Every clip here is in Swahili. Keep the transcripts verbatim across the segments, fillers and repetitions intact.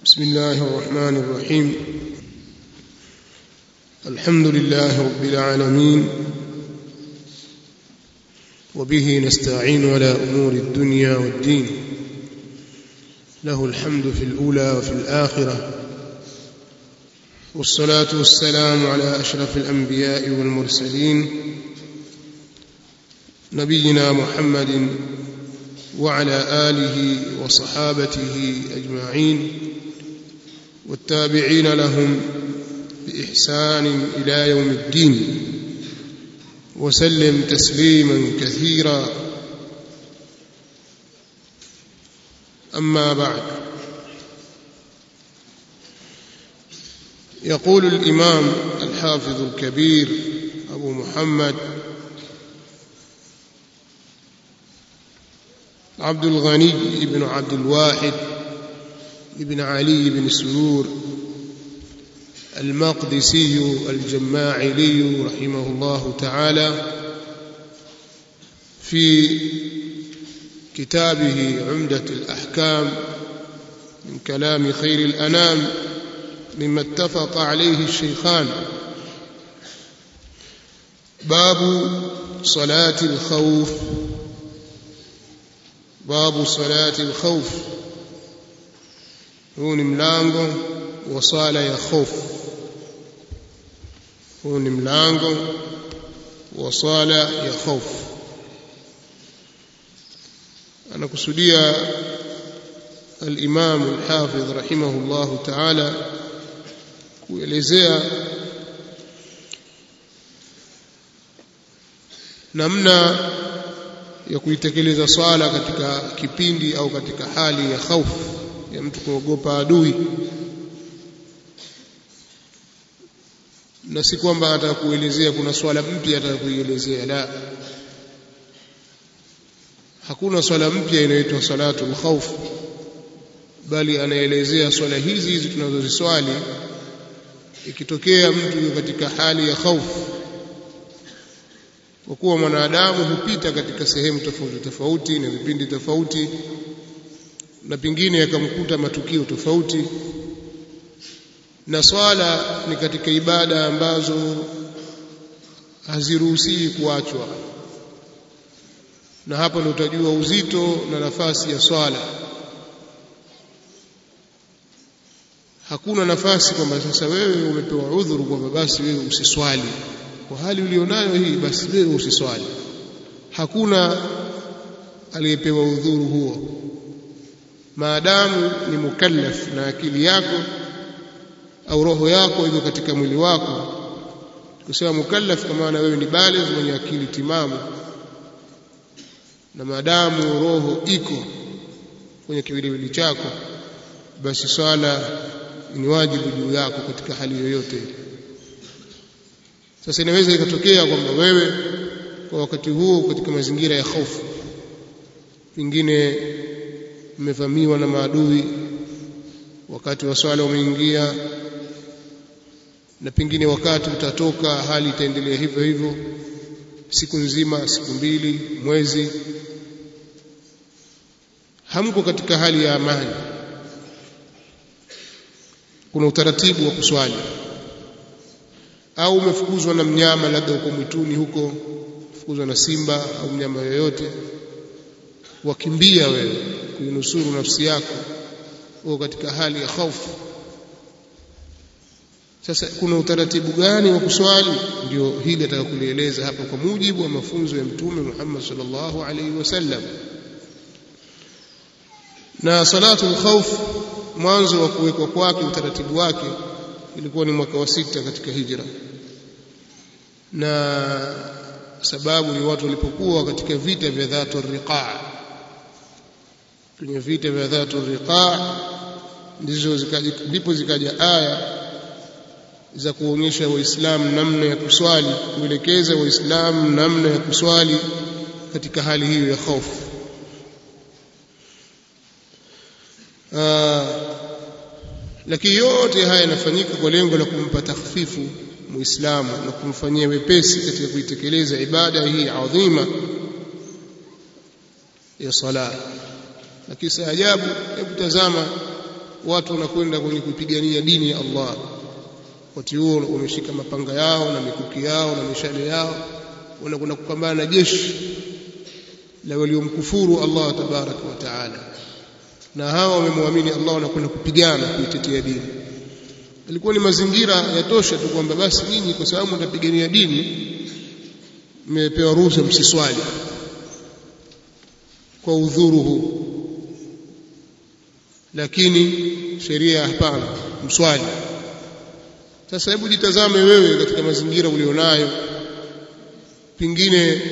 بسم الله الرحمن الرحيم. الحمد لله رب العالمين، وبه نستعين على أمور الدنيا والدين، له الحمد في الأولى وفي الآخرة، والصلاة والسلام على أشرف الأنبياء والمرسلين نبينا محمد وعلى آله وصحابته أجمعين والتابعين لهم بإحسان إلى يوم الدين، وسلم تسليما كثيرا. أما بعد، يقول الإمام الحافظ الكبير أبو محمد عبد الغني بن عبد الواحد بن علي بن سرور المقدسي الجماعلي رحمه الله تعالى في كتابه عمدة الأحكام من كلام خير الأنام مما اتفق عليه الشيخان، باب صلاة الخوف. باب صلاة الخوف، huu ni mlango wa swala ya hofu. huu ni mlango wa swala ya hofu. anakusudia al-Imam al-Hafidh rahimahullahu ta'ala kuelezea namna ya kuitekeleza swala katika kipindi au katika hali ya hofu ya mtu kuogopa adui, na si kwamba atakuelezea kuna swala mpya atakuielezea. La, hakuna swala mpya inayoitwa salatul khawf, bali anaelezea swala hizi hizi tunazoziswali ikitokea mtu yuko katika hali ya hofu, kwa kuwa mwanadamu hupita katika sehemu tofauti tofauti na vipindi tofauti, na pengine yakamkuta matukio tofauti, na swala ni katika ibada ambazo haziruhusiwi kuachwa. Na hapo ndio utajua uzito na nafasi ya swala. Hakuna nafasi kwamba sasa wewe umepewa udhuru kwamba basi wewe usiswali kwa hali ulionayo hii, basi wewe usiswali. Hakuna aliyepewa udhuru huo, maadamu ni mukallaf na akili yako au roho yako iko katika mwili wako. Kusema mukallaf kwa maana wewe ni baligh mwenye akili timamu, na maadamu roho iko kwenye kiwiliwili chako, basi swala ni wajibu juu yako katika hali yoyote. Sasa inaweza ikatokea kwamba wewe kwa wakati huo katika mazingira ya hofu, pengine umevamiwa na maadui, wakati wa swala umeingia, na pengine wakati utatoka hali itaendelea hivyo hivyo siku nzima, siku mbili, mwezi, hamko katika hali ya amani. Kuna utaratibu wa kuswali. Au umefukuzwa na mnyama, labda uko mwituni huko, fukuzwa na simba au mnyama yoyote, wakimbia wewe kuinusuru nafsi yako, uko katika hali ya hofu. Sasa kuna utaratibu gani wa kuswali? Ndio hili atakueleza hapa kwa mujibu wa mafunzo ya Mtume Muhammad sallallahu alaihi wasallam. Na salatul khawf, mwanzo wa kuwekwa kwake, utaratibu wake ilikuwa ni mwaka wa sita katika hijra, na sababu ni watu walipokuwa katika vita vya Dhatur Riqa'. Kwenye vita vya Dhatur Riqa' ndizo zikaja, ndipo zikaja aya za kuonyesha waislamu namna ya kuswali, kuelekeza waislamu namna ya kuswali katika hali hiyo ya hofu. Lakini yote haya yanafanyika kwa lengo la kumpa takhfifu muislamu na kumfanyia wepesi katika kuitekeleza ibada hii adhima ya sala. Lakini ajabu, hebu tazama watu wanakwenda kwenye kupigania dini ya Allah, wakati huo wameshika mapanga yao na mikuki yao na mishale yao, wanakwenda kupambana na jeshi la waliomkufuru Allah tabaraka wa taala, na hawa wamemwamini Allah wanakwenda kupigana kuitetea dini. Ilikuwa ni mazingira yatosha tu kwamba basi nyinyi kwa sababu mtapigania dini mmepewa ruhusa msiswali kwa udhuru huu, lakini sheria hapana, mswali. Sasa hebu jitazame wewe katika mazingira ulionayo, pengine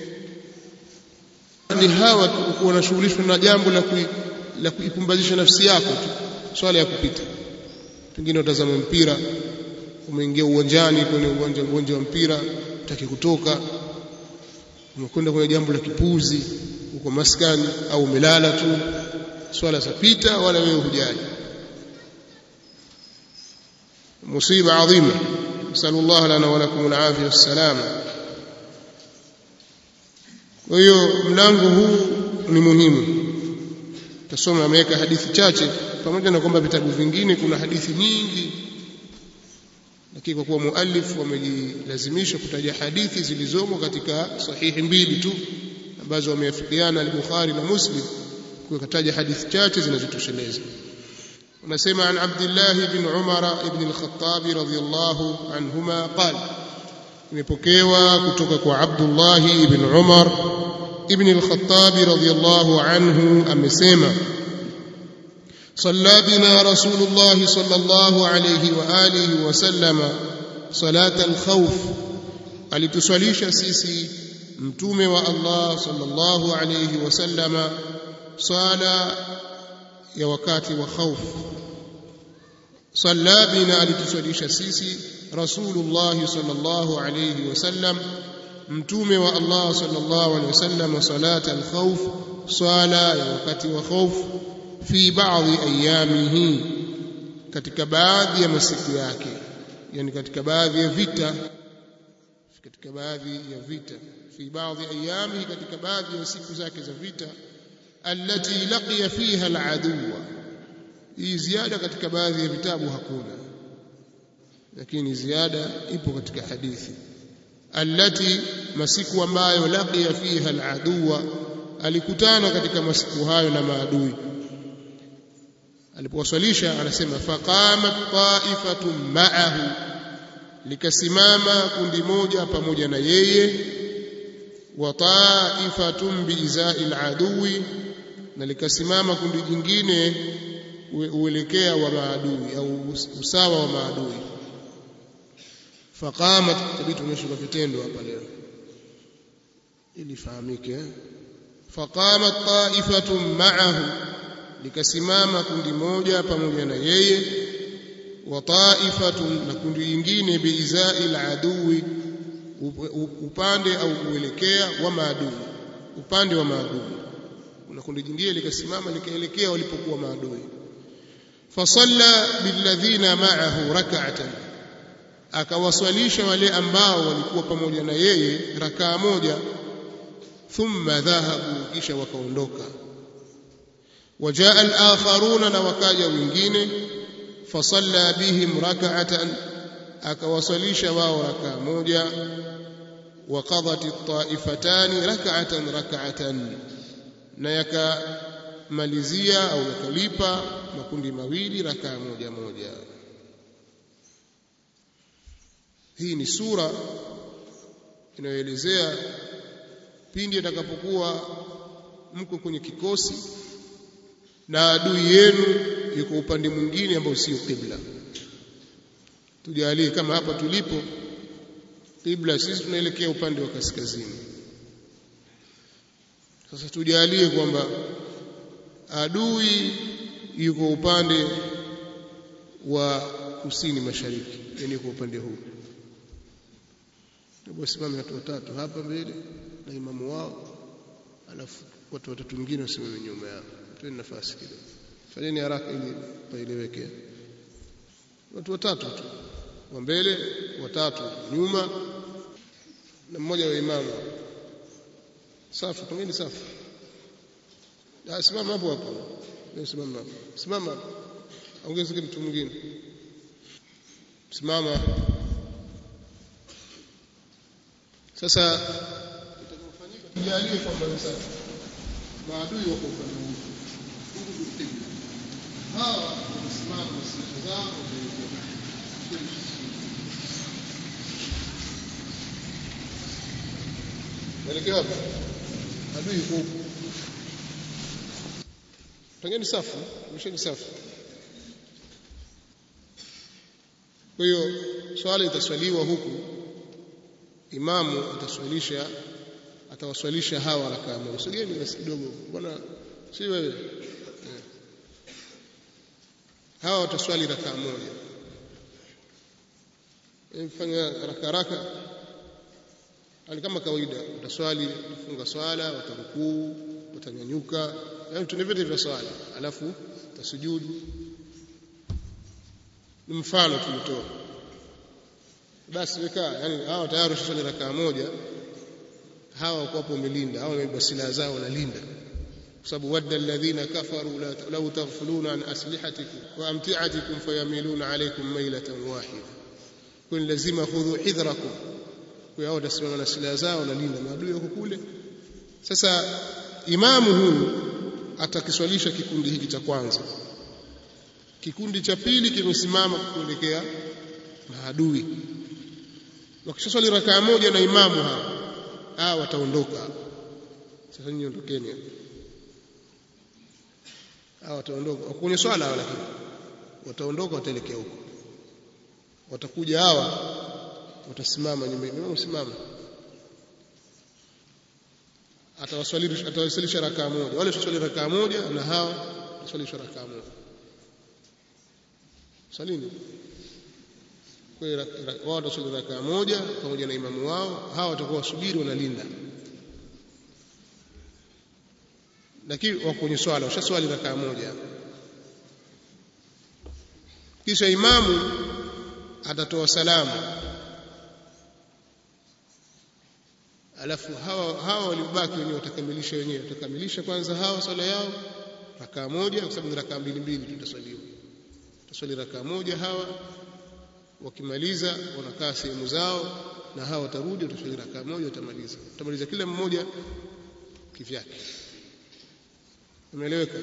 ni hawa wanashughulishwa na jambo la kui, la kuipumbazisha nafsi yako tu, swala ya kupita. Pengine utazama mpira, umeingia uwanjani kwenye uwanja uwanja wa mpira, utaki kutoka, umekwenda kwenye jambo la kipuzi, uko maskani au umelala tu, swala zapita wala wewe hujali. Musiba adhima. Sallallahu lana wa lakum al-afiyah was-salama. Kwa hiyo mlango huu ni muhimu. Tasoma ameweka hadithi chache, pamoja na kwamba vitabu vingine kuna hadithi nyingi, lakini kwa kuwa muallif wamejilazimisha kutaja hadithi zilizomo katika sahihi mbili tu ambazo wameafikiana al-Bukhari na Muslim, kwa kutaja hadithi chache zinazotosheleza. Unasema an Abdullah ibn Umar ibn al-Khattab radhiyallahu anhuma qala, imepokewa kutoka kwa Abdullah ibn Umar ibn al-Khattab radhiyallahu anhu amesema, صلى بنا رسول الله صلى الله عليه وآله وسلم صلاة الخوف, alituswalisha sisi mtume wa Allah sallallahu alayhi wasallama swala ya wakati wa khauf. Salla bina, alituswalisha sisi Rasulullah sallallahu alayhi wasallam mtume wa Allah sallallahu alayhi wasallam salat al-khawf, swala ya wakati wa khauf, fi baadhi ayamihi, katika baadhi ya masiku yake, yani katika baadhi ya vita, katika baadhi ya vita, fi baadhi ayamihi, katika baadhi ya siku zake za vita, allati laqiya fiha al-aduwa. Hii ziada katika baadhi ya vitabu hakuna, lakini ziada ipo katika hadithi. Allati, masiku ambayo laqiya fiha al-aduwa, alikutana katika masiku hayo na maadui. Alipowaswalisha anasema faqamat ta'ifatun ma'ahu, likasimama kundi moja pamoja na yeye, wa ta'ifatun bi'iza'il aduwi, na likasimama kundi jingine uelekea wa maadui au usawa wa maadui. Faqamat, tabii tuonyeshe kwa vitendo hapa leo ili fahamike. Faqamat ta'ifatun ma'ahu, likasimama kundi moja pamoja na yeye, wa ta'ifatun, na kundi jingine bi'iza'il aduwi, upande au kuelekea wa maadui, upande wa maadui. Kuna kundi jingine likasimama likaelekea walipokuwa maadui. Fasalla billadhina ma'ahu rak'atan, akawaswalisha wale ambao walikuwa pamoja na yeye rakaa moja. Thumma dhahabu, kisha wakaondoka. Wajaa al-akharuna, na wakaja wengine. Fasalla bihim rak'atan, akawaswalisha wao rakaa moja. Wa qadat at-ta'ifatani rak'atan rak'atan, na yakamalizia au yakalipa makundi mawili rakaa moja moja. Hii ni sura inayoelezea pindi atakapokuwa mko kwenye kikosi na adui yenu yuko upande mwingine ambao sio qibla. Tujalie kama hapa tulipo qibla, sisi tunaelekea upande wa kaskazini. Sasa tujalie kwamba adui yuko upande wa kusini mashariki, yani yuko upande huu. Ndipo simame watu watatu hapa mbele na imamu wao, alafu watu watatu wengine wasimame nyuma yao. Tueni nafasi kidogo, fanyeni haraka ili paeleweke. Watu watatu tu wa mbele, watatu nyuma, na mmoja wa imamu. Safu, pengine safu. Ah, simama hapo hapo. Wewe simama hapo. Simama hapo. ongeza kitu mwingine. Simama. Sasa itakofanyika tujalie kwamba sasa maadui wako upande huu. Huku tukipiga. Hawa wamesimama na silaha zao Mwelekeo wapi? Adui huko. Tangeni safu, msheni safu. Kwa hiyo swala itaswaliwa huku, imamu ataswalisha atawaswalisha hawa rakaa moja. Sogeni basi kidogo. Bwana si wewe. Eh. Hawa wataswali rakaa moja. Mfanya haraka haraka. Hali kama kawaida, utaswali, ufunga swala, watarukuu, utanyanyuka, yaani tunavyote vya swala, alafu utasujudu. Ni mfano tumetoa. Basi weka, yani hawa tayari swali rakaa moja, hawa wako hapo umelinda, hawa wamebeba silaha zao wanalinda. Kwa sababu wadda alladhina kafaru law taghfuluna an aslihatikum wa amti'atikum fayamiluna alaykum mailatan wahida. Kwa lazima khudhu hidhrakum. Kwa hiyo watasimama na silaha zao na linda maadui wako kule. Sasa imamu huyu atakiswalisha kikundi hiki cha kwanza. Kikundi cha pili kimesimama kuelekea maadui. Wakishaswali rakaa moja na imamu hapa, ah wataondoka. Sasa nyinyi ondokeni. Ah wataondoka. Kwenye swala wala lakini wataondoka wataelekea huko. Watakuja hawa watasimama nyuma yao, simama. Atawaswalisha atawaswalisha rakaa moja. Wale waswali rakaa moja na hao waswalisha rakaa moja. Salini. Kwa hiyo wao wataswali rakaa moja pamoja na imamu wao, hao watakuwa wasubiri wanalinda. Lakini wako kwenye swala, washaswali rakaa moja. Kisha imamu atatoa salamu. Alafu hawa hawa waliobaki wenyewe watakamilisha wenyewe, watakamilisha kwanza hawa swala yao rakaa moja, kwa sababu ni rakaa mbili mbili tutaswaliwa. Tutaswali rakaa moja hawa, wakimaliza wanakaa sehemu zao na hawa watarudi wataswali rakaa moja watamaliza. Tutamaliza kila mmoja kivyake. Umeeleweka?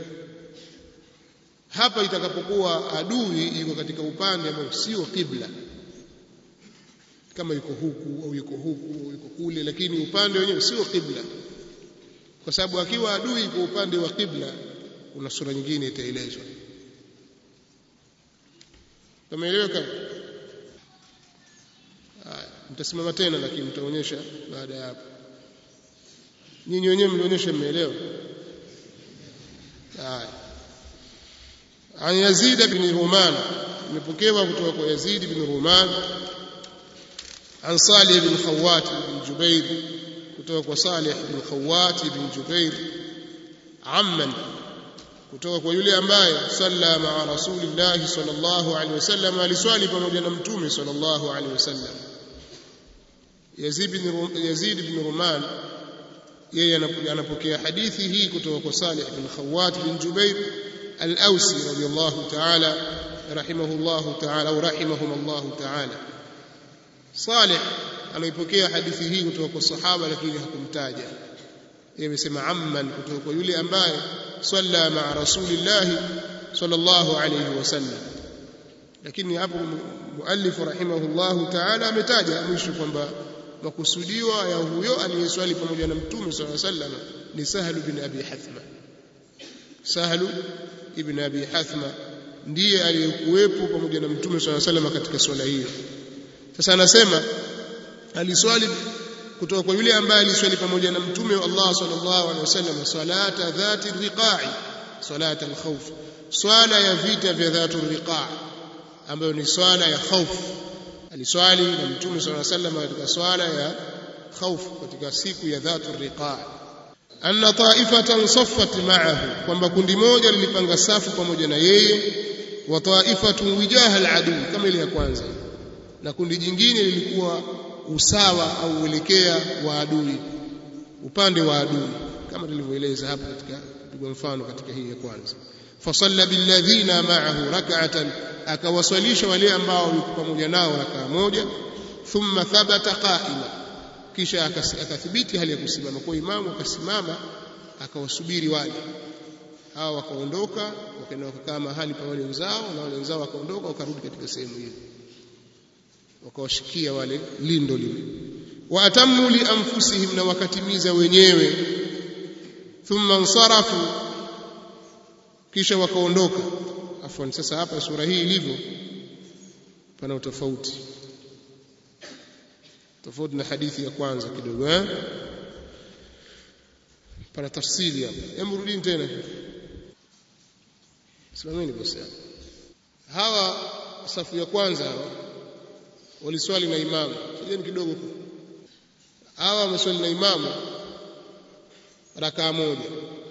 Hapa itakapokuwa adui yuko katika upande ambao sio kibla, kama yuko huku au yuko huku au yuko kule, lakini upande wenyewe sio kibla, kwa sababu akiwa adui kwa upande wa kibla kuna sura nyingine itaelezwa. Tumeeleweka? Haya, mtasimama tena lakini mtaonyesha baada ya hapo. Nyinyi wenyewe mlionyesha mmeelewa. Haya. An Yazid ibn Ruman, nimepokewa kutoka kwa Yazid ibn Ruman. عن صالح بن خوات بن جبير kutoka صالح بن خوات بن جبير عمن kutoka kwa yule ambaye salla ma'a rasulillah sallallahu alaihi wasallam, aliswali pamoja na mtume sallallahu alaihi wasallam. Yazid bin Yazid bin Ruman yeye anapokea hadithi hii kutoka kwa Salih bin Khawat bin Jubair al-Ausi radiyallahu ta'ala rahimahullahu ta'ala au rahimahumullahu ta'ala. Salih anaipokea hadithi hii kutoka kwa sahaba lakini hakumtaja. Yeye amesema amman, kutoka kwa yule ambaye salla ma'a rasulillah sallallahu alayhi wasallam. Lakini hapo muallif rahimahullahu ta'ala ametaja mwisho kwamba makusudiwa ya huyo aliyeswali pamoja na mtume sallallahu alayhi wasallam ni Sahal ibn Abi Hathma. Sahal ibn Abi Hathma ndiye aliyekuwepo pamoja na mtume sallallahu alayhi wasallam katika swala hiyo. Sasa anasema aliswali kutoka kwa yule ambaye aliswali pamoja na mtume wa Allah sallallahu alaihi wasallam salata dhati riqa'i, salata al-khawf, swala ya vita vya dhatu riqa' ambayo ni swala ya khawf. Aliswali na mtume sallallahu alaihi wasallam katika swala ya khawf katika siku ya dhatu riqa'. Anna ta'ifatan saffat ma'ahu, kwamba kundi moja lilipanga safu pamoja na yeye, wa ta'ifatun wijaha al-adu, kama ile ya kwanza, na kundi jingine lilikuwa usawa au uelekea wa adui, upande wa adui, kama tulivyoeleza hapa katika kupigwa mfano katika hii ya kwanza. fasalla billadhina ma'ahu rak'atan akawaswalisha wale ambao walikuwa pamoja nao rakaa moja thumma thabata qa'ima kisha akathibiti hali ya kusimama kwa imamu akasimama akawasubiri wale hao wakaondoka wakaenda wakakaa mahali pa wale wenzao na wale wenzao wakaondoka wakarudi katika sehemu hiyo wakawashikia wale lindo lile wa atammu li anfusihim na wakatimiza wenyewe thumma ansarafu kisha wakaondoka afwan sasa hapa sura hii ilivyo pana utofauti tofauti na hadithi ya kwanza kidogo eh pana tafsiri hapa hebu rudini tena simameni basi hawa safu ya kwanza hawa waliswali na imamu sijeni kidogo hawa wameswali na imamu rakaa moja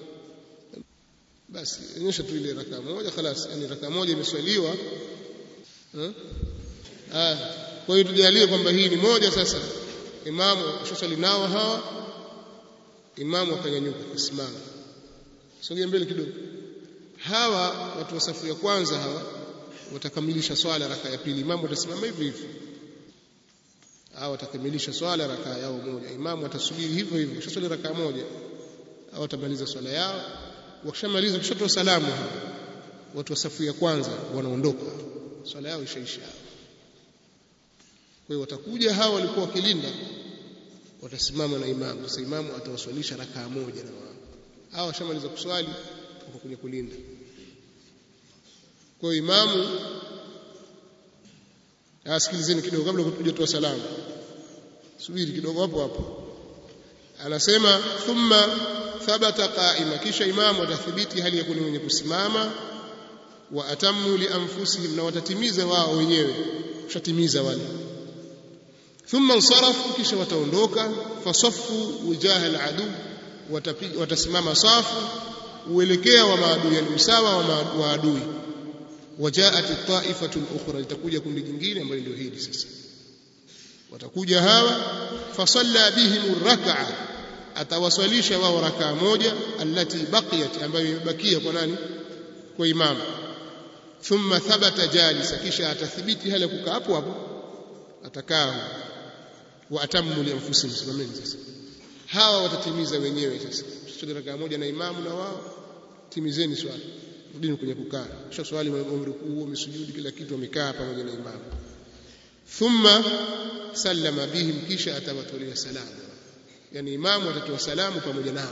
basi onyesha tu ile rakaa moja خلاص yani rakaa moja imeswaliwa eh ah kwa hiyo tujalie kwamba hii ni moja sasa imamu ashaswali nao hawa imamu akanyanyuka kusimama sogea mbele kidogo hawa watu wa safu ya kwanza hawa watakamilisha swala rakaa ya pili imamu atasimama hivi hivi hawa watakamilisha swala rakaa yao moja imamu atasubiri hivyo hivyo ashaswali rakaa moja hawa watamaliza swala yao wakishamaliza kushatoa salamu hawa watu wa safu ya kwanza wanaondoka swala yao ishaisha kwa hiyo watakuja hawa walikuwa wakilinda watasimama na imamu sasa imamu atawaswalisha rakaa moja na wao hawa washamaliza kuswali wako kwenye kulinda kwa hiyo imamu asikilizeni kidogo kabla hujatoa salamu subiri kidogo hapo hapo anasema thumma thabata qa'ima kisha imamu atathibiti hali ya kuwa mwenye kusimama wa atammu li anfusihim na watatimiza wao wenyewe kushatimiza wale thumma ansarafu kisha wataondoka fasaffu wajaha al-adu watasimama safu uelekea wa maadui yani usawa wa adui wajaat at-ta'ifatu al-ukhra litakuja kundi jingine ambalo ndio hili sasa watakuja hawa fasalla bihim ar-rak'a atawaswalisha wao rakaa moja allati baqiyat ambayo imebakia kwa nani kwa imamu thumma thabata jalisa kisha atathibiti hali kukaa hapo hapo atakaa wa atammu li anfusihim simameni sasa hawa watatimiza wenyewe sasa swali rakaa moja na imamu na wao timizeni swali rudini kwenye kukaa kisha swali umrukuu umesujudi kila kitu wamekaa pamoja na imamu thumma sallama bihim kisha atawatolea salamu yani imamu atatoa salamu pamoja nao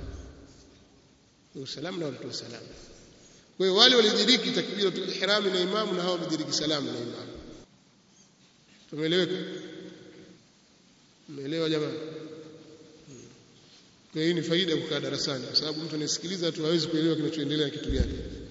kwa salamu na atatoa salamu kwa hiyo wale walidiriki takbiratul ihram na imamu na hao walidiriki salamu na imamu tumeeleweka umeelewa jamani kwa hiyo ni faida ya kukaa darasani kwa sababu mtu anasikiliza tu hawezi kuelewa kinachoendelea kitu gani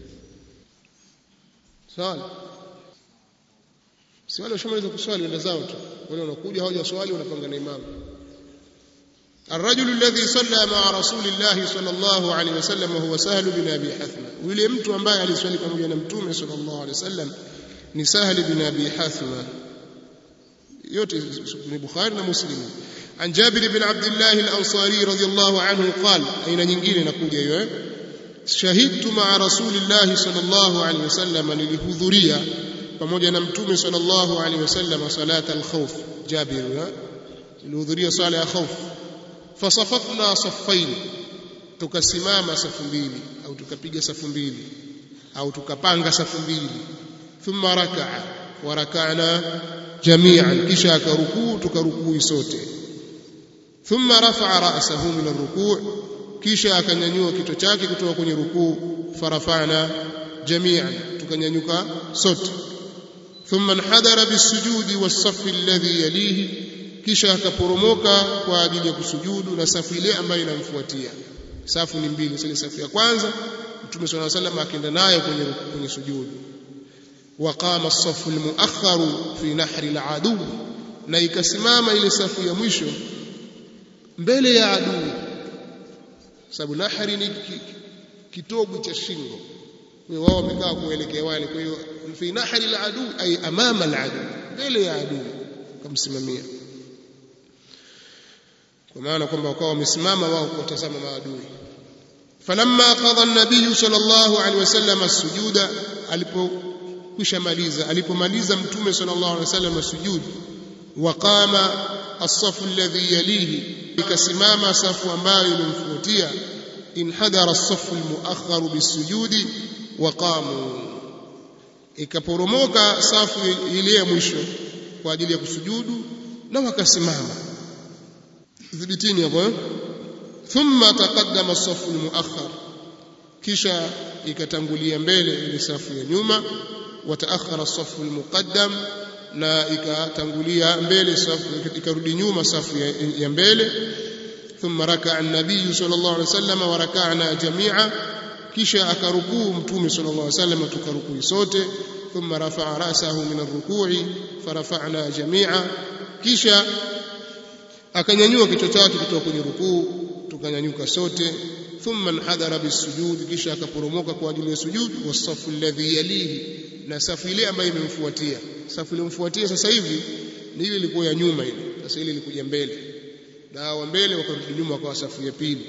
sawa si wale washamaliza kuswali wenda zao tu wale wanakuja hawaja swali wanapanga na imamu الرجل الذي صلى مع رسول الله صلى الله عليه وسلم وهو سهل بن ابي حثمه yule mtu ambaye aliswali pamoja na mtume sallallahu alaihi wasallam ni Sahal bin Abi Hathma yote ni Bukhari na Muslim عن جابر بن عبد الله الأنصاري رضي الله عنه قال أين nyingine nakuja hiyo shahidtu ma'a rasulillahi sallallahu alayhi wasallam nilihudhuria pamoja na mtume sallallahu alayhi wasallam salat al-khawf Jabir nilihudhuria sala ya khawf fasafafna saffain tukasimama safu mbili au tukapiga safu mbili au tukapanga safu mbili thumma raka'a wa raka'na jami'an kisha akarukuu tukarukuu sote thumma rafa'a ra'sahu min ar-ruku' kisha akanyanyua kichwa chake kutoka kwenye rukuu farafa'na jami'an tukanyanyuka sote thumma inhadara bis-sujudi was-saff alladhi yalihi kisha akaporomoka kwa ajili ya kusujudu na safu ile ambayo inamfuatia safu ni mbili ile safu ya kwanza Mtume صلى الله عليه وسلم akaenda nayo kwenye kwenye sujudu waqama as-saff al-mu'akhkhar fi nahri al-adu na ikasimama ile safu ya mwisho mbele ya adui sababu nahri ni kitobu cha shingo wao wamekaa kuelekea wale kwa hiyo fi nahri al-adu ay amama al-adu mbele ya adui kumsimamia kwa maana kwamba wakawa wamesimama wao kutazama maadui falamma qada an-nabiy sallallahu alaihi wasallam as-sujuda, alipokwisha maliza alipomaliza mtume sallallahu alaihi wasallam as-sujud, waqama as-safu alladhi yalihi, ikasimama safu ambayo ilimfuatia, inhadara as-safu al-muakhkhar bis-sujudi waqamu, ikaporomoka safu ile ya mwisho kwa ajili ya kusujudu na wakasimama. Dhibitini hapo. Thumma taqaddama as-safu al-muakhkhar, kisha ikatangulia mbele ile safu ya nyuma, wa ta'akhkhara as-safu al-muqaddam, na ikatangulia mbele safu ikarudi nyuma safu ya, ya mbele. Thumma raka'a an-nabiy sallallahu alayhi wasallam wa raka'na jami'a, kisha akarukuu mtume sallallahu alayhi wasallam tukarukuu sote. Thumma rafa'a ra'sahu min ar-ruku'i farafa'na jami'a, kisha akanyanyua kichwa chake kutoka kwenye rukuu tukanyanyuka sote. Thumma hadara bisujud, kisha akaporomoka kwa ajili ya sujud. Wasafu alladhi yalihi, na safu ile ambayo imemfuatia. Safu ile imemfuatia sasa hivi ni ile ilikuwa ya nyuma ile, sasa ile ilikuja mbele, na wa mbele wakarudi nyuma kwa safu ya pili.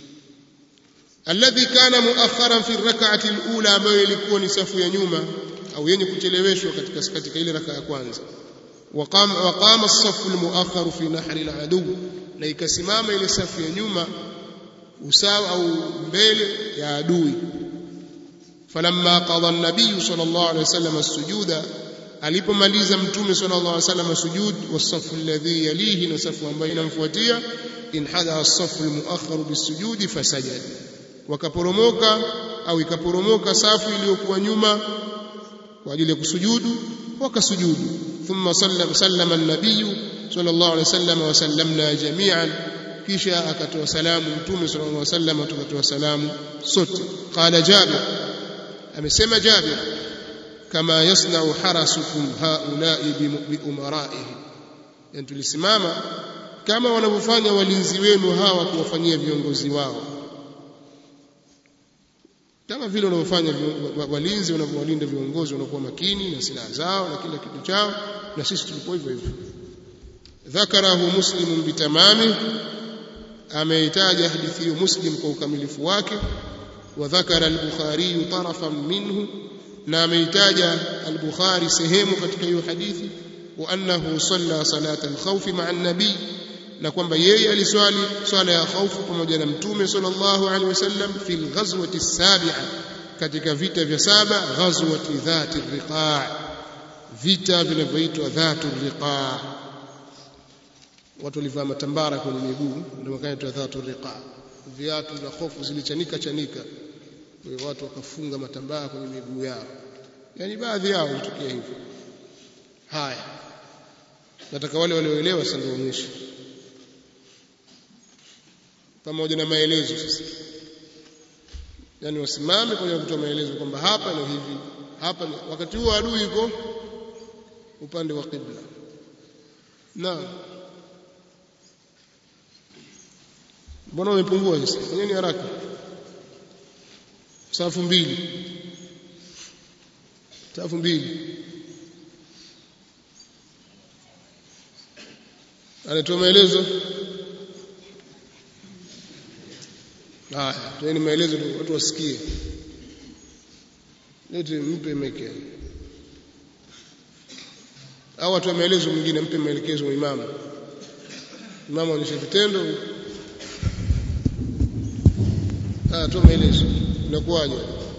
Alladhi kana muakharan fi rak'ati al-ula, ambayo ilikuwa ni safu ya nyuma au yenye kucheleweshwa katika katika ile raka ya kwanza. Waqama waqama as-safu al-muakhkhar fi nahri al-adu, na ikasimama ile safu ya nyuma usawa au mbele ya adui. Falamma qada an-nabiy sallallahu alayhi wasallam as-sujuda, alipomaliza mtume sallallahu alayhi wasallam sujud, was-safu alladhi yalihi, na safu ambayo inamfuatia, inhadha as-safu al-muakhkhar bis-sujudi fasajada, wakaporomoka au ikaporomoka safu iliyokuwa nyuma kwa ajili ya kusujudu, wakasujudu. Thumma sallama sallama an-nabiy sallallahu alayhi wasallam wa sallamna jami'an, kisha akatoa salamu mtume sallallahu alayhi wasallam, tukatoa salamu sote. Qala Jabir, amesema Jabir, kama yasna'u harasukum haula'i bi umara'ihim, yani tulisimama kama wanavyofanya walinzi wenu hawa kuwafanyia viongozi wao, kama vile wanavyofanya walinzi wanavyowalinda viongozi, wanakuwa makini na silaha zao na kila kitu chao, na sisi tulikuwa hivyo hivyo. Dhakarahu Muslim bitamami, ameitaja hadithi hiyo Muslim kwa ukamilifu wake. Wa dhakara al-Bukhari tarafan minhu, na ameitaja al-Bukhari sehemu katika hiyo hadithi. Wa annahu salla salata al-khawf ma'a an-nabi, na kwamba yeye aliswali swala ya khaufu pamoja na mtume sallallahu alaihi wasallam fi al-ghazwati as-sabi'a, katika vita vya saba, ghazwati dhati ar-riqa', vita vinavyoitwa dhatu ar-riqa'. Watu walivaa matambara kwenye miguu, ndio wakaitwa dhatu ar-riqa'. Viatu vya khofu zilichanika chanika, kwa hiyo watu wakafunga matambara kwenye miguu yao, yani baadhi yao ilitokea hivyo. Haya, nataka wale walioelewa sasa ndio onyeshe pamoja na maelezo sasa, yani wasimame kwa kutoa maelezo kwamba hapa ni hivi, hapa ni wakati huo adui yuko upande wa qibla. Na mbona umepungua sasa? Fanyeni haraka. Safu mbili, safu mbili. Anatoa maelezo. Haya, tueni maelezo watu wasikie. Lete mpe meke. Au watu wa maelezo mwingine mpe maelekezo wa imamu. Imamu aonyeshe vitendo. Ah, toa maelezo. Inakuwaje?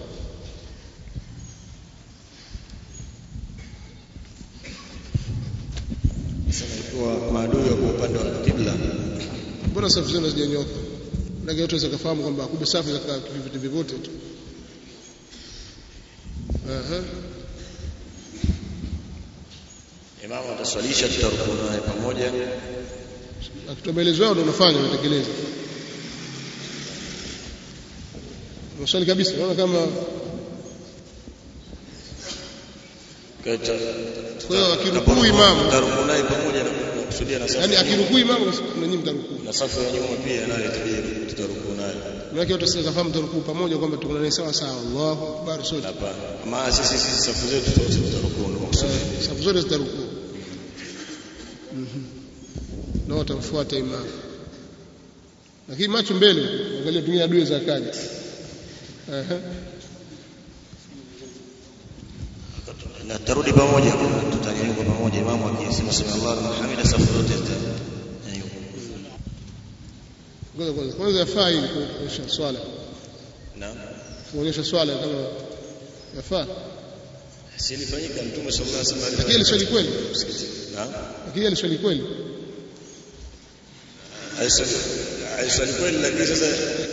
Kwa maadui kwa upande wa kibla, mbona safu zenu hazijanyoka? Na watu waweza kufahamu kwamba kumbe safu za vitu vyote tu. Aha. Imamu ataswalisha, tutarukuu naye pamoja. Akitoa maelezo yao ndio unafanya unatekeleza. Unaswali kabisa, unaona kama kaita. Kwa hiyo akirukuu imamu tutarukuu naye pamoja na kusudia na safu. Yaani akirukuu imamu na nyinyi mtarukuu. Na safu ya nyuma pia nayo itabidi tutarukuu naye. Maana watu sasa fahamu tutarukuu pamoja kwamba tuko sawa sawa. Allahu Akbar sote. Hapana. Ama sisi sisi safu zetu zote tutarukuu ndio kusudia. Safu zote zitarukuu. Mhm. Na watamfuata imamu. Lakini macho mbele, angalia dunia adui za kaja. Aha. Na tarudi pamoja, tutanyanyuka pamoja, imamu akisema subhanallah walhamdulillah, safu zote zitanyanyuka. Ngoja kwanza kwanza yafaa hii kuonyesha swala. Naam. Kuonyesha swala kama yafaa. Silifanyika Mtume sallallahu alaihi wasallam. Lakini aliswali kweli? Naam. Lakini aliswali kweli? Aliswali kweli, lakini sasa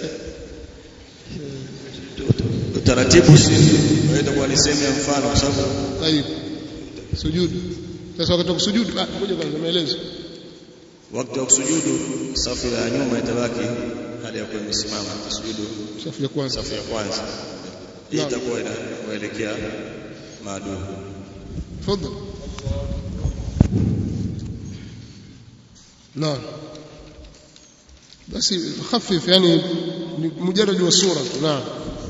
taratibu si ndio kwa niseme mfano kwa sababu tayib sujudu. Sasa wakati wa kusujudu ngoja kwanza maelezo. Wakati wa kusujudu safu ya nyuma itabaki hali ya kuwa imesimama, kusujudu safu ya kwanza. Safu ya kwanza itakuwa inaelekea maadui. Tafadhali. Naam. Basi khafif yani mujarrad wa sura. Naam.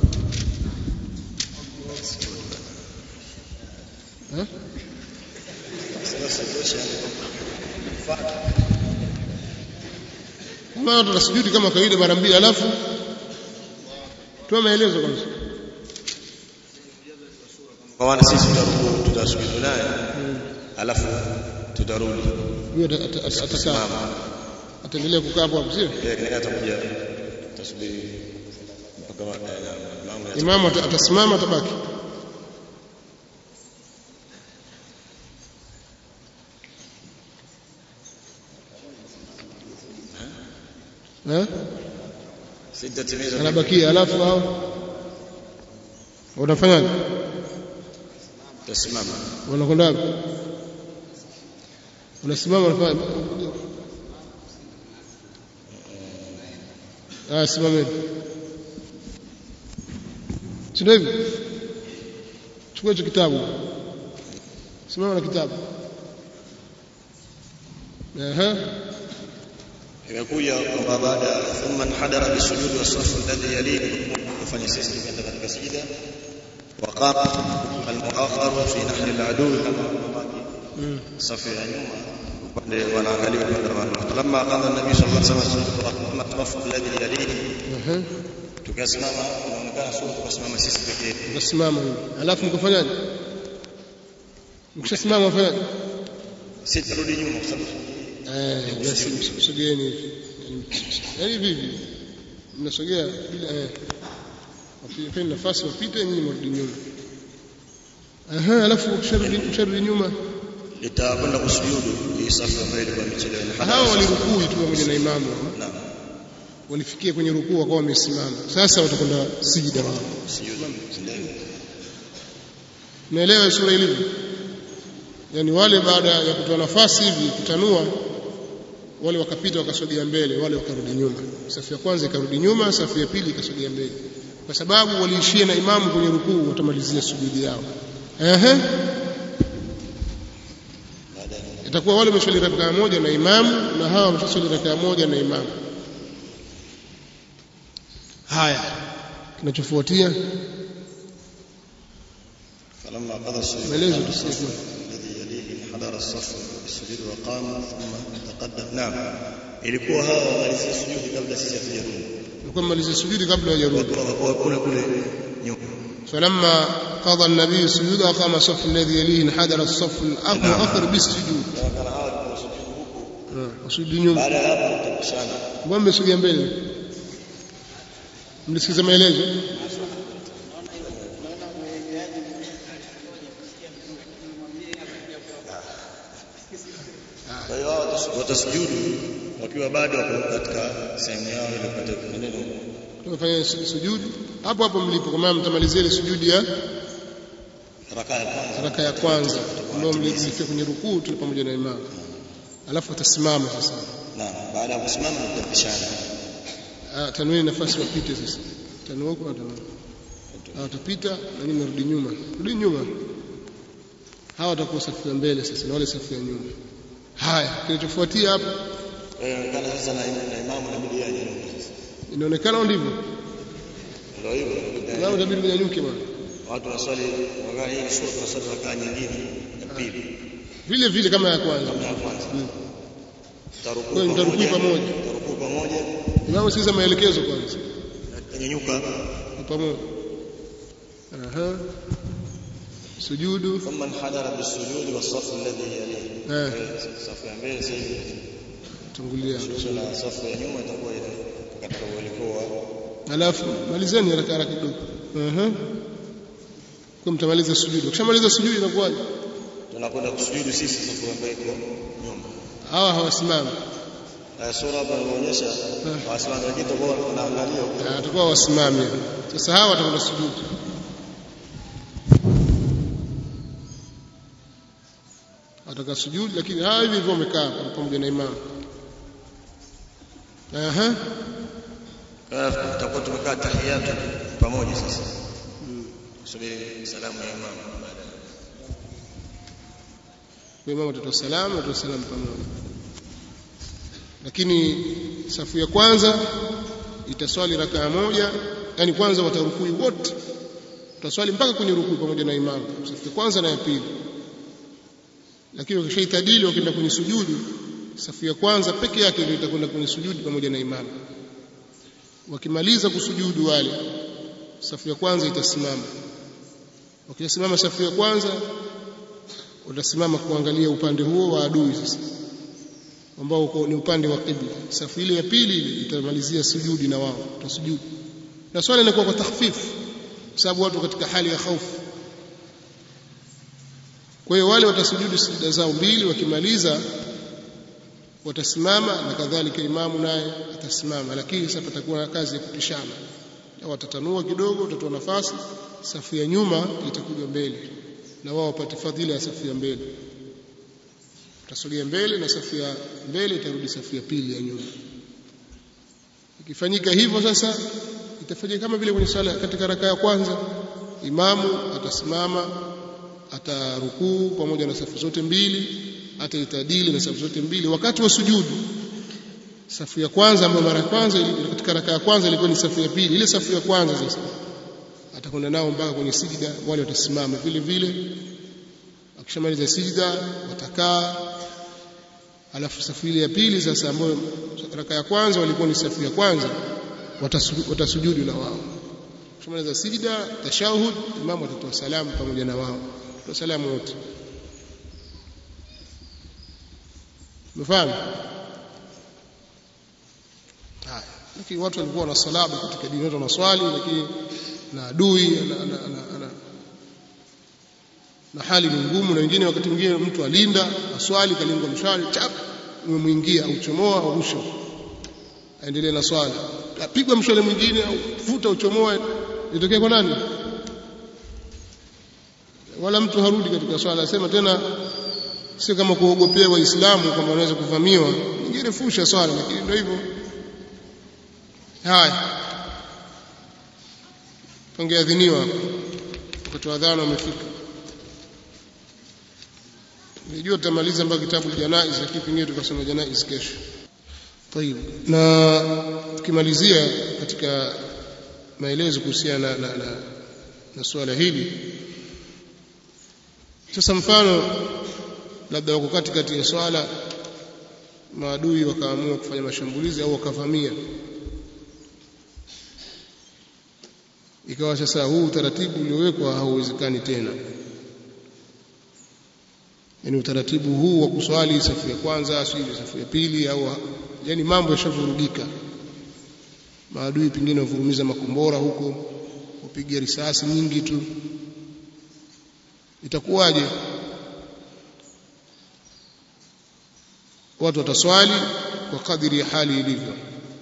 ها kama tunasujudi kama kawaida mara mbili, alafu toa maelezo kwanza. Kwa maana sisi tutarudi, tutasujudu naye alafu tutarudi, huyo atakaa ataendelea kukaa hapo hapo, sio yeye atakuja tasubiri mpaka imamu atasimama, atabaki. eh sitatimiza anabakia, alafu hao wanafanyaje? tasimama, wanakwenda wapi? unasimama unafanya ah simameni, sio hivi? Chukua hicho kitabu, simama na kitabu. Ehe, imekuja kwamba baada thumma hadara bisujudi wasafu alladhi yalihi, kufanya sisi kwenda katika sijida, waqama al-mu'akhkharu fi nahri al-adu, kama safu ya nyuma upande wanaangalia upande wa nyuma. Lamma qala an-nabi sallallahu alayhi wasallam atwafu alladhi yalihi, ehe, tukasimama, inaonekana sura tukasimama sisi pekee, tukasimama hivi, alafu mkofanyaje? Mkishasimama mfanyaje? Sisi turudi nyuma kwa sababu eh basi msogeeni hivi, yani vivi mnasogea bila eh wapeni nafasi wapite, nyinyi mrudi nyuma. Aha, alafu ukisharudi ukisharudi nyuma itakwenda kusujudu hii safu ambayo ilikuwa imechelewa. Hao walirukuu tu pamoja na imamu, naam, walifikia kwenye rukuu wakawa wamesimama, sasa watakwenda sijida wao. Naelewa sura ilivyo, yani wale baada ya kutoa nafasi hivi kutanua, wale wakapita wakasogea mbele, wale wakarudi nyuma. Safu ya kwanza ikarudi nyuma, safu ya pili ikasogea mbele, kwa sababu waliishia na imamu kwenye rukuu, watamalizia sujudi yao. Ehe, itakuwa wale wameswali rakaa moja na imamu na hawa wameswali rakaa moja na imamu. Haya, kinachofuatia falamma qada maelezo tusikie. حضر الصف بالسجود وقام ثم تقدم. نعم, ilikuwa hao wamaliza sujudi kabla sisi hatujarudi, ilikuwa wamaliza sujudi kabla hawajarudi, wakawa kule kule nyuma. فلما قضى النبي السجود أقام الصف الذي يليه انحدر الصف الآخر بالسجود. kana hao walikuwa sujudu huko, wasujudi nyuma. baada ya hapo tutapishana, mbona mmesogea mbele? Mlisikiza maelezo? Kwa hiyo watasujudu wakiwa bado wako katika sehemu yao ile kupata neno. Tunafanya sujudi hapo hapo mlipo, kwa maana mtamalizia ile sujudi ya raka ya kwanza, raka ya kwanza ndio mlifika kwenye rukuu tu pamoja na imamu, alafu atasimama sasa. Naam, baada ya kusimama tutapishana. Ah, tanweni nafasi wapite sasa, tanua huko na tanua, hao watapita na nyinyi mrudi nyuma, rudi nyuma. Hawa watakuwa safu ya mbele sasa na wale safu ya nyuma. Haya, kinachofuatia hapo inaonekana sasa na imamu na bidii yake sasa, inaonekana ndivyo ndio hivyo, imamu inabidi kunyanyuke bwana. Watu waswali wagaa hii sura tunaswali rakaa nyingine ya pili vile vile kama ya kwanza, kama ya kwanza taruku pamoja, taruku pamoja. Imamu sikiza maelekezo kwanza, nyanyuka pamoja aha sujudu thumma hadara bisujudi was-safu alladhi yalihi safu ya mbele sasa tungulia na safu ya nyuma itakuwa ile katika uelekeo. Alafu malizeni haraka haraka kidogo. Aha. Kwa mtamaliza sujudu. Ukishamaliza sujudu inakuwaje? Tunakwenda kusujudu sisi safu ya mbele nyuma. Hawa hawasimami. Na sura hapa inaonyesha hawasimami, lakini tutakuwa tunaangalia huko. Atakuwa wasimami. Sasa hawa watakwenda sujudu. Ataka sujudu lakini hawa hivi hivyo wamekaa pamoja na imamu. Aha. Tutakuwa tumekaa tahiyatu pamoja sasa. Subiri salamu ya imam baada. Kwa imam atatoa salamu, atatoa salamu pamoja. Lakini safu ya kwanza itaswali rakaa moja, yani kwanza watarukui wote. Tutaswali mpaka kwenye rukuu pamoja na imam. Safu ya kwanza na ya pili. Lakini wakishaitadili wakienda kwenye sujudu, safu ya kwanza peke yake ndio itakwenda kwenye sujudu pamoja na imam. Wakimaliza kusujudu wale, safu ya kwanza itasimama. Wakisimama safu ya kwanza, watasimama kuangalia upande huo wa adui sasa, ambao ni upande wa qibla. Safu ile ya pili itamalizia sujudi na wao utasujudu. Na swala inakuwa kwa takhfifu, sababu watu katika hali ya hofu. Kwa hiyo wale watasujudu sijda zao mbili, wakimaliza watasimama na kadhalika imamu naye atasimama, lakini sasa patakuwa na kazi ya kupishana. Watatanua kidogo, watatoa nafasi, safu ya nyuma itakuja mbele na wao wapate fadhila ya safu ya mbele. Utasogea mbele na safu ya mbele itarudi safu ya pili ya nyuma. Ikifanyika hivyo sasa itafanyika kama vile kwenye swala katika raka ya kwanza, imamu atasimama, atarukuu pamoja na safu zote mbili, ataitadili na safu zote mbili. Wakati wa sujudu, safu ya kwanza ambayo mara ya kwanza katika raka ya kwanza ilikuwa ni safu ya pili, ile safu ya kwanza sasa atakwenda nao mpaka kwenye sijida, wale watasimama vile vile. Akishamaliza sijida watakaa, alafu safu ile ya pili sasa ambayo raka ya kwanza walikuwa ni safu ya kwanza watasujudu na wao. Akishamaliza sijida, tashahud, imamu atatoa salamu pamoja na wao, atatoa salamu wote. Mfahamu? Haya, lakini watu walikuwa na salabu katika dini, watu wanaswali lakini na adui na, na, na, na, na hali ni ngumu, na wengine wakati mwingine mtu alinda aswali kalingwa mshale chap umemwingia au chomoa au rusha, aendelee na swala, apigwa mshale mwingine au futa uchomoa, itokee kwa nani? Wala mtu harudi katika swala. Asema tena sio kama kuogopea waislamu kwamba wanaweza kuvamiwa, nyingine fusha swala, lakini ndio hivyo. Haya, pangeadhiniwa wakati wa adhana umefika. Nilijua tutamaliza mpaka kitabu janaiz, lakini pengine tukasoma janaiz kesho. Tayeb, na tukimalizia katika maelezo kuhusiana na, na, na, na swala hili sasa, mfano labda wako katikati ya swala, maadui wakaamua kufanya mashambulizi au wakavamia, ikawa sasa huu utaratibu uliowekwa hauwezekani tena. Yani utaratibu huu wa kuswali safu ya kwanza, sio safu ya pili, au yani mambo yashavurugika. Maadui pengine wavurumiza makombora huko, wapiga risasi nyingi tu. Itakuwaje? Watu wataswali kwa kadiri ya hali ilivyo.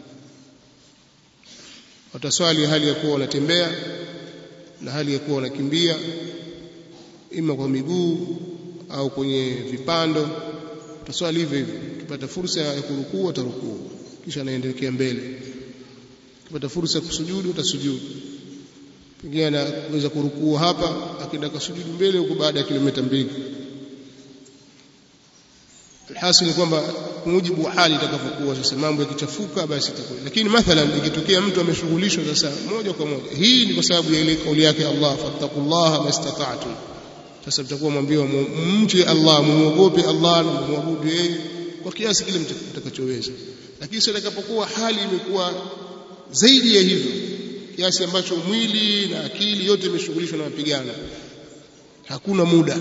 Wataswali hali ya kuwa wanatembea na hali ya kuwa wanakimbia, ima kwa miguu au kwenye vipando. Wataswali hivyo hivyo. Ukipata fursa ya kurukuu utarukuu, kisha anaendelea mbele. Ukipata fursa ya kusujudu utasujudu. Pengine anaweza kurukuu hapa, akienda kusujudu mbele huko baada ya kilomita mbili. Alhasil ni kwamba mujibu wa hali itakapokuwa sasa, mambo yakichafuka basi itakuwa. Lakini mathalan ikitokea mtu ameshughulishwa sasa moja kwa moja, hii ni kwa sababu ya ile kauli yake Allah, fattaqullaha mastata'tum. Sasa mtakuwa mwambiwa mche Allah, muogope Allah na muabudu yeye kwa kiasi kile mtakachoweza. Lakini sasa itakapokuwa hali imekuwa zaidi ya hivyo, kiasi ambacho mwili na akili yote imeshughulishwa na mapigano, hakuna muda,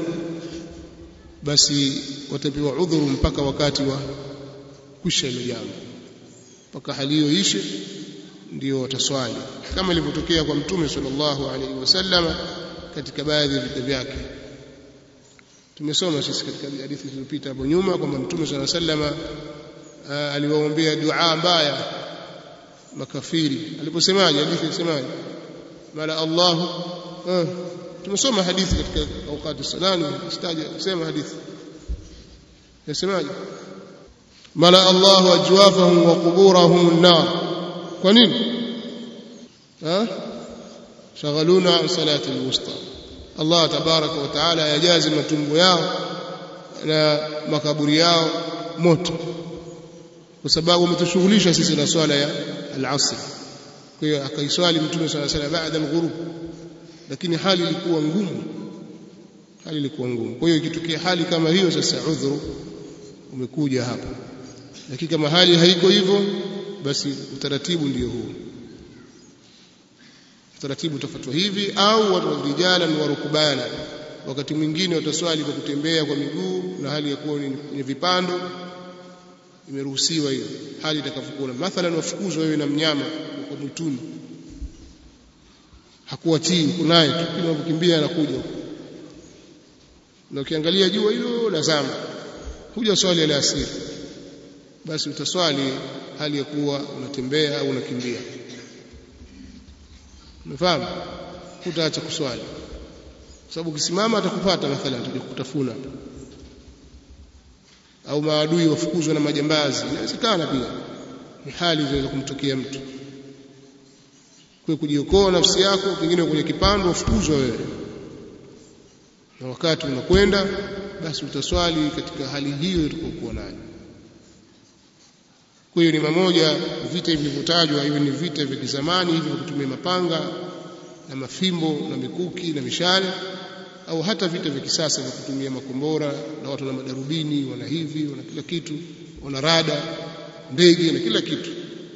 basi watapewa udhuru mpaka wakati wa kusha ile jambo, mpaka hali hiyo ishe ndio wataswali, kama ilivyotokea kwa Mtume sallallahu alaihi wasallam katika baadhi ya vita vyake. Tumesoma sisi katika hadithi zilizopita hapo nyuma kwamba Mtume sallallahu alaihi wasallam aliwaombea dua mbaya makafiri. Aliposemaje? Hadithi inasemaje? mala Allahu eh, tumesoma hadithi katika awqati salani, istaja sema hadithi inasemaje? mala Allahu ajwafahum wa quburahum an-nar. Kwa nini? ha shaghaluna an salati al-wusta. Allah tabaraka wa taala yajazi matumbo yao na makaburi yao moto, kwa sababu umetushughulisha sisi na swala ya al-asr. Kwa hiyo akaiswali Mtume swalla Allahu alayhi wasallam baada al-ghurub, lakini hali ilikuwa ngumu, hali ilikuwa ngumu. Kwa hiyo ikitokea hali kama hiyo, sasa udhuru umekuja hapo, lakini kama hali haiko hivyo, basi utaratibu ndio huo. Utaratibu utafuatwa hivi, au watu wa vijana ni warukubana, wakati mwingine wataswali kwa kutembea kwa miguu na hali ya kuwa ni vipando, imeruhusiwa hiyo hali itakapokuwa. Mathalan wafukuzwa wewe na mnyama uko mwituni, hakuwatii, kunaye tu kila unapokimbia anakuja, na ukiangalia jua hilo lazama huja swali ile asiri, basi utaswali hali ya kuwa unatembea au unakimbia. Umefahamu? Hutaacha kuswali, sababu ukisimama atakupata, mathalan atakuja kukutafuna, au maadui wafukuzwa na majambazi, inawezekana pia ni hali zinaweza kumtokea mtu. Kwa kujiokoa nafsi yako, pengine kwenye kipando wafukuzwa wewe, na wakati unakwenda, basi utaswali katika hali hiyo utakokuwa nayo. Kwa hiyo ni mamoja vita hivi vilivyotajwa, hivi ni vita vya kizamani hivi, kutumia mapanga na mafimbo na mikuki na mishale, au hata vita vya kisasa vya kutumia makombora na watu na madarubini, wana hivi, wana kila kitu, wana rada, ndege na kila kitu.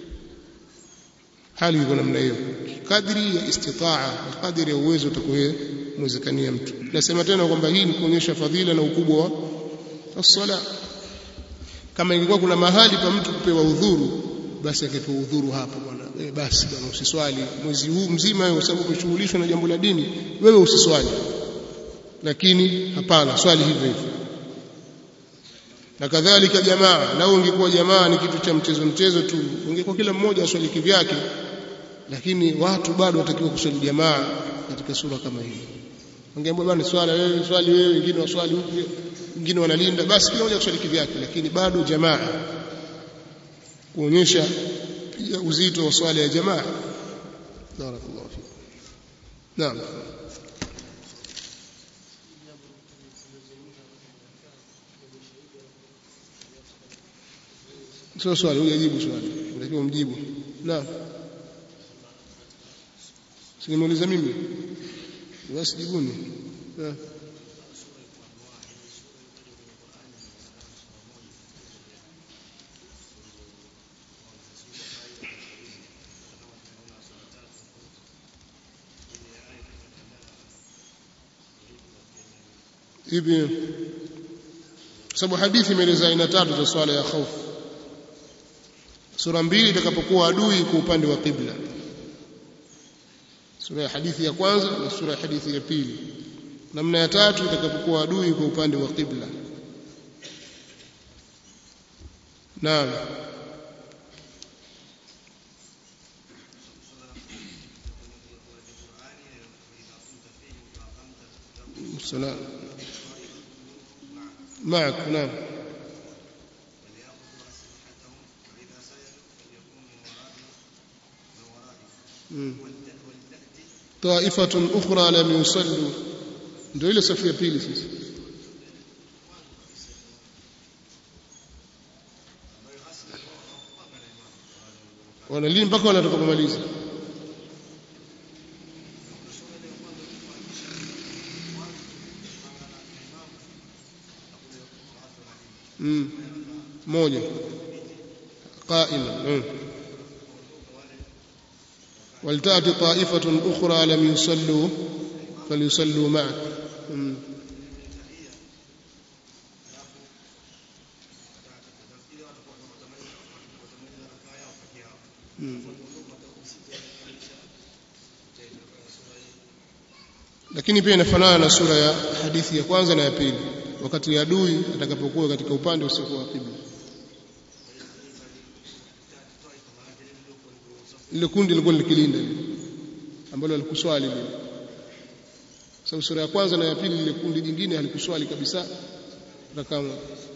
Hali iko namna hiyo, kadri ya istitaa, kadri ya uwezo utakaomuwezekania mtu. Nasema tena kwamba hii ni kuonyesha fadhila na ukubwa wa sala. Kama ingekuwa kuna mahali pa mtu kupewa udhuru, basi angepewa udhuru hapo bwana, eh, basi bwana usiswali mwezi huu mzima wewe, kwa sababu umeshughulishwa na jambo la dini, wewe usiswali. Lakini hapana, swali hivyo hivyo. Na kadhalika jamaa, lao ungekuwa jamaa ni kitu cha mchezo mchezo tu, ungekuwa kila mmoja aswali kivyake, lakini watu bado watakiwa kuswali jamaa katika sura kama hii. Ungeambiwa bwana swala wewe, swali wewe, wengine waswali huku, wengine wanalinda, basi kila mmoja aswali kivyake, lakini bado jamaa, kuonyesha pia uzito wa swala ya jamaa. Barakallahu fik. Naam. Sio swali, hujajibu swali, unatakiwa mjibu. Naam. Sinimuuliza mimi, basi jibuni. Eh. Hivi sababu hadithi imeeleza aina tatu za swala ya hofu. Sura mbili itakapokuwa adui kwa upande wa qibla, sura ya hadithi ya kwanza na sura ya hadithi ya pili. Namna ya tatu itakapokuwa adui kwa upande wa qibla. Naam. Salam. معك. نعم. طائفة أخرى لم يصلوا, ndio ile safu ya pili sasa. Wanalini mpaka wanatoka kumaliza. Mm. Moja. Qaima. Mm. waltati ta'ifatun ukhra lam yusallu falyusallu ma'ak. Lakini pia inafanana na sura ya hadithi ya kwanza na ya pili, wakati adui atakapokuwa katika upande usiokuwa wa qibla. Ile kundi lilikuwa likilinda ambalo alikuswali lile. Sababu sura ya kwanza na ya pili ile kundi jingine halikuswali kabisa rakaa.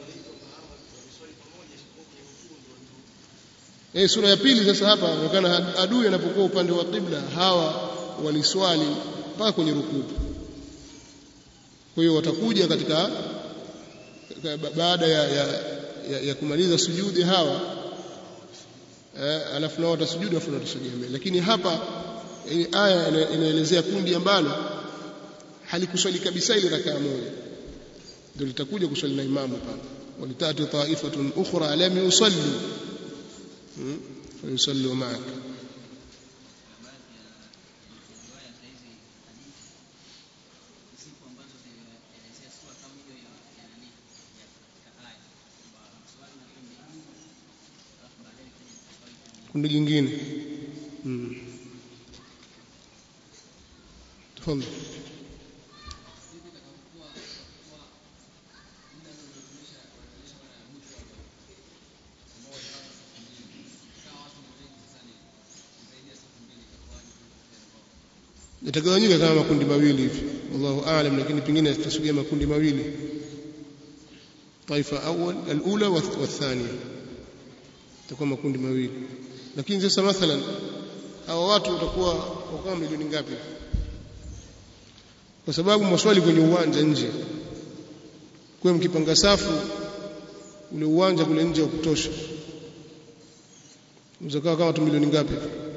Eh, sura ya pili sasa hapa inaonekana adui anapokuwa upande wa qibla hawa waliswali mpaka kwenye rukuu. Kwa hiyo watakuja katika baada ya, ya, ya, ya kumaliza sujudi hawa eh, alafu nao watasujudu afu watasogea mbele. Lakini hapa aya inaelezea kundi ambalo halikuswali kabisa ile rakaa moja, ndio litakuja kuswali na imamu pale. Walitati ta'ifatun ukhra lam yusallu fa yusallu ma'ak. Kundi jingine mm. Tafadhali. Yatagawanyika kama makundi mawili hivi, wallahu aalam, lakini pengine tutasogea makundi mawili, taifa awal alula wa thania, itakuwa makundi mawili. Lakini sasa mathalan hawa watu watakuwa wakawa milioni ngapi? Kwa sababu maswali kwenye uwanja nje, kwa mkipanga safu ule uwanja kule nje wa kutosha, mzakawa kama watu milioni ngapi?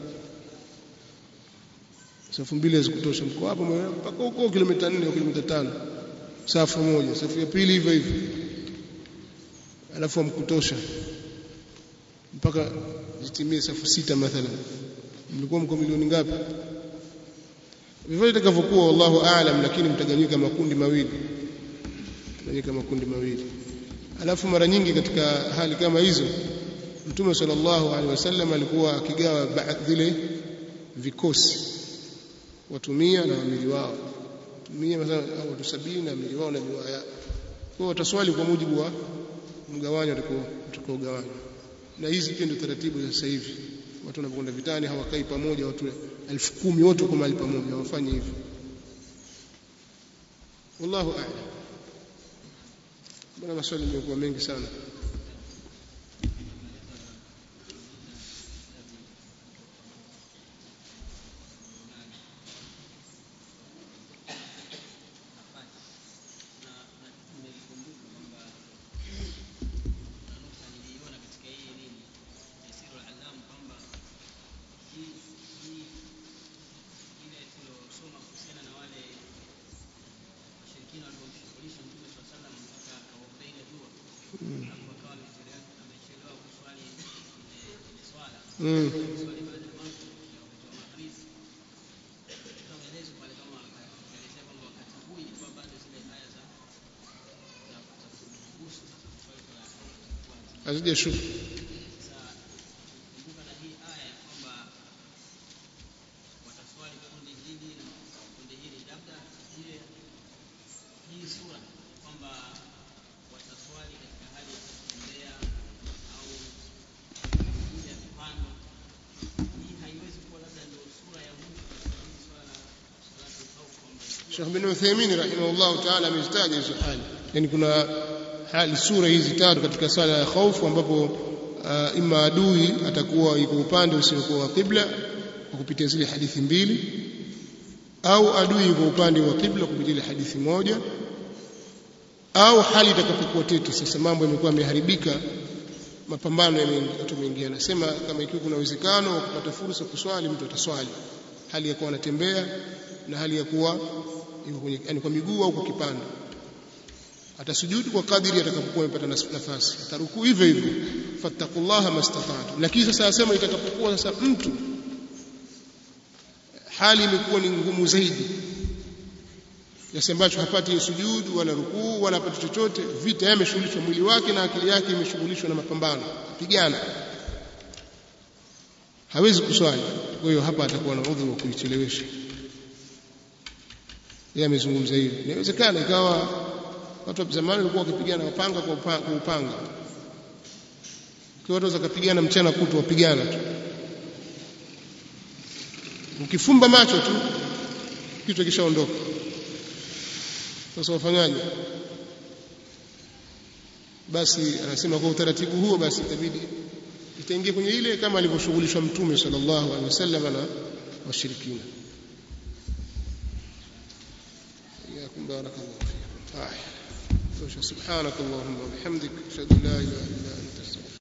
Safu mbili hazikutosha, mko hapo mpaka huko kilomita nne au kilomita tano safu moja, safu ya pili hivyo hivyo, alafu mkutosha mpaka zitimie safu sita mathalan, mlikuwa mko milioni ngapi? Vivyo itakavyokuwa wallahu aalam, lakini mtaganyika makundi mawili, mtaganyika makundi mawili. Alafu mara nyingi katika hali kama hizo Mtume sallallahu alaihi wasallam alikuwa akigawa baadhi zile vikosi, watumia na amiri wao, tumia مثلا watu sabini na amiri wao na riwaya. Kwa wataswali kwa mujibu wa mgawanyo utakaogawanywa. Na hizi pia ndio taratibu za sasa hivi. Watu wanapokwenda vitani hawakai pamoja, watu elfu kumi wote kwa mahali pamoja, wafanye hivyo. Wallahu a'lam. Bwana, maswali yamekuwa mengi sana. Mm. Azidi shuku Sheikh bin Uthaymeen rahimahullah ta'ala amezitaja hizo hali. Yani kuna hali sura hizi tatu katika sala ya khaufu, ambapo uh, ima adui atakuwa yuko upande usiokuwa wa qibla kwa kupitia zile hadithi mbili, au adui yuko upande wa qibla kupitia ile hadithi moja, au hali itakapokuwa tete. Sasa mambo yamekuwa yameharibika, mapambano yameingia. Nasema kama ikiwa kuna uwezekano wa kupata fursa kuswali, mtu ataswali hali ya kuwa anatembea na hali ya kuwa yuko kwenye, yani kwa miguu au kwa kipanda. Atasujudu kwa kadiri atakapokuwa amepata nafasi, atarukuu hivyo hivyo, fattaqullaha mastata'tu. Lakini sasa asema itakapokuwa sasa mtu hali imekuwa ni ngumu zaidi kiasi ambacho hapati sujudu wala rukuu wala hapati chochote, vita yameshughulishwa mwili wake na akili yake imeshughulishwa na mapambano, pigana, hawezi kuswali. Kwa hiyo hapa atakuwa na udhuru wa kuichelewesha. Yeye amezungumza hivi. Inawezekana ikawa watu wa zamani walikuwa wakipigana wapanga kwa upanga, kwa watu wakapigana mchana kutu, wapigana tu, ukifumba macho tu kitu kishaondoka. Sasa wafanyaje? Basi anasema kwa utaratibu huo basi itabidi itaingia kwenye ile kama alivyoshughulishwa Mtume sallallahu alaihi wasallam na washirikina. Ya kumba barakallahu fikum. Subhanakallahumma wa bihamdika ashhadu an la ilaha illa anta